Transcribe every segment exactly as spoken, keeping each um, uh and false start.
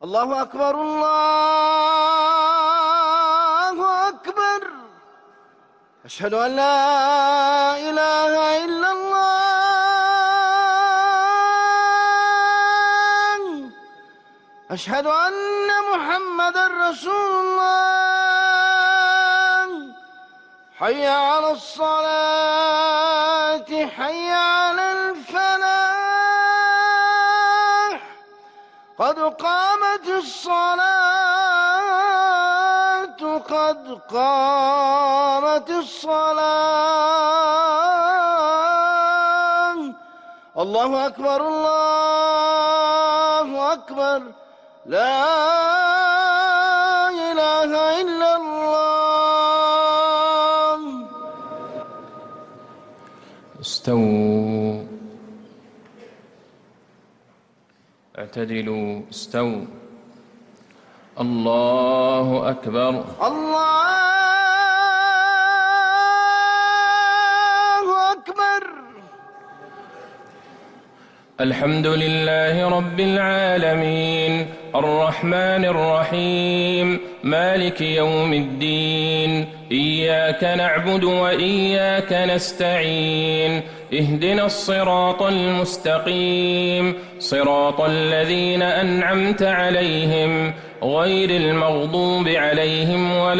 الله أكبر الله أكبر. أشهد أن لا إله إلا الله. أشهد أن محمدًا رسول الله. حي على الصلاة حي على الفلاح. قد قامت الصلاة قد قامت الصلاة. الله أكبر الله أكبر. لا إله إلا الله. استووا اعتدلوا استووا. الله أكبر. الله أكبر. الحمد لله رب العالمين الرحمن الرحيم مالك يوم الدين. إياك نعبد وإياك نستعين. اهدنا الصراط المستقيم صراط الذين أنعمت عليهم غير المغضوب عليهم ولا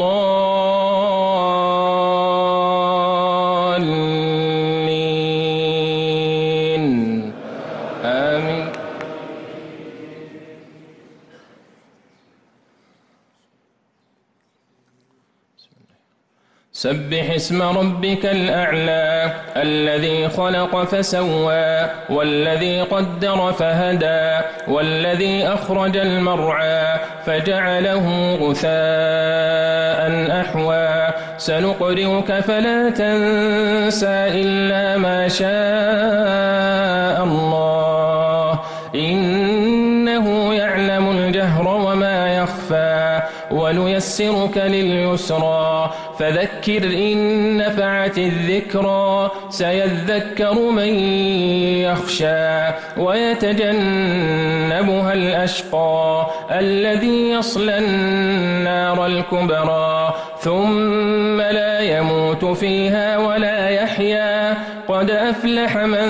الضالين آمين. سبح اسم ربك الأعلى الذي خلق فسوى والذي قدر فهدى والذي أخرج المرعى فجعله غثاء أحوى. سنقرئك فلا تنسى إلا ما شاء الله إنه يعلم الجهر وما يخفى. ونيسرك لليسرى فذكر إن نفعت الذكرى. سيذكر من يخشى ويتجنبها الأشقى الذي يصلى النار الكبرى ثم لا يموت فيها ولا يحيا. قد أفلح من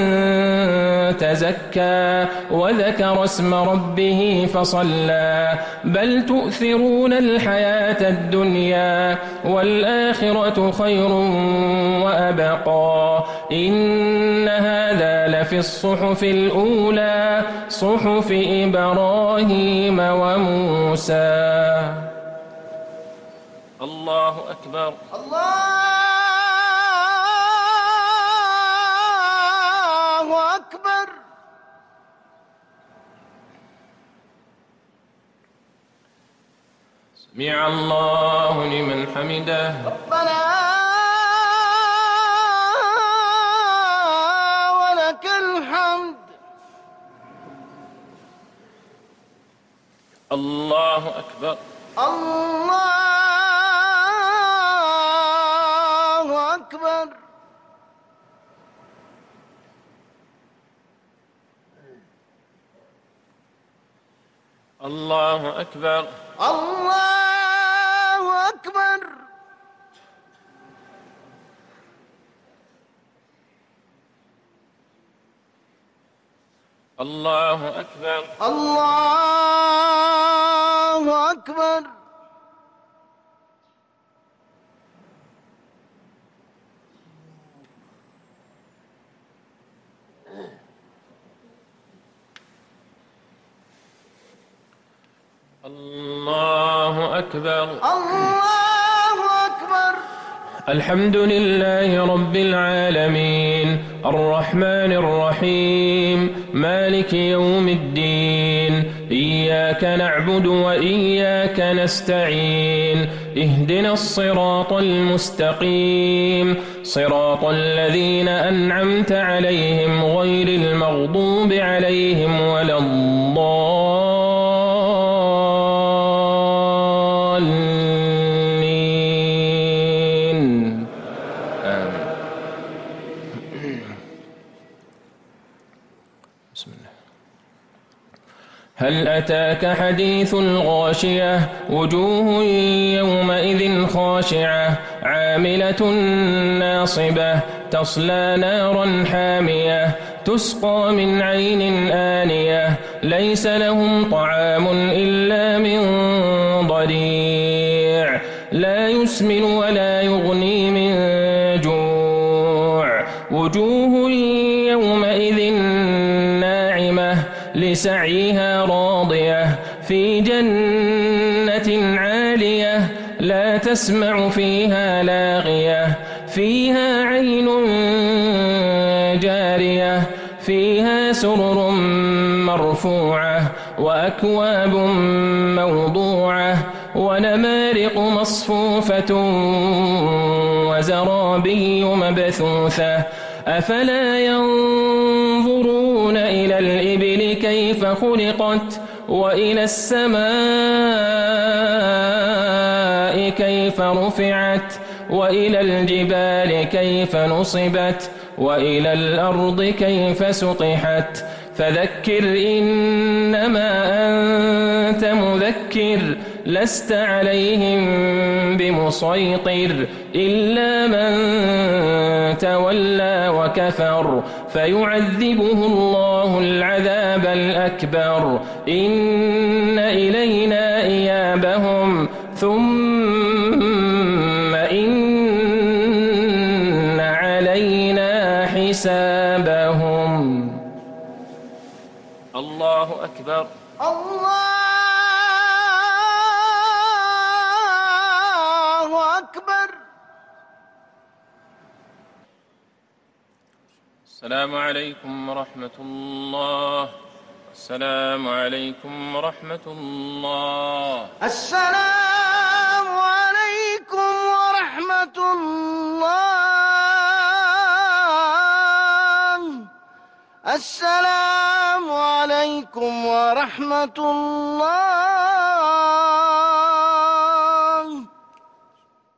تزكى وذكر اسم ربه فصلى. بل تؤثرون الحياة الدنيا والآخرة خير وأبقى. إن هذا لفي الصحف الأولى صحف إبراهيم وموسى. الله أكبر. الله أكبر. سمع الله لمن حمده. ربنا ولك الحمد. الله أكبر. الله أكبر. الله أكبر. الله أكبر. الله أكبر. الله أكبر. الله أكبر. الله أكبر. الحمد لله رب العالمين الرحمن الرحيم مالك يوم الدين. إياك نعبد وإياك نستعين. اهدنا الصراط المستقيم صراط الذين أنعمت عليهم غير المغضوب عليهم ولا الضالين آمين. بسم الله. هل أتاك حديث الغاشية وجوه يومئذ خاشعة عاملة ناصبة تصلى نارا حامية تسقى من عين آنية ليس لهم طعام إلا من ضريع لا يسمن ولا يغني من جوع وجوه يومئذ ناعمة لسعيها راضية في جنة عالية لا تسمع فيها لاغية فيها عين جارية فيها سرر مرفوعة وأكواب موضوعة ونمارق مصفوفة وزرابي مبثوثة أفلا ينظرون إلى الإبل كيف خلقت وإلى السماء كيف رفعت وإلى الجبال كيف نصبت وإلى الأرض كيف سطحت فذكر إنما أنت مذكر لست عليهم بمسيطر إلا من تولى وكفر فيعذبه الله العذاب الأكبر إن إلينا إيابهم ثم إن علينا حسابهم. الله أكبر. الله أكبر. السلام عليكم ورحمة الله. السلام عليكم ورحمة الله. السلام عليكم ورحمة الله. السلام عليكم ورحمة الله.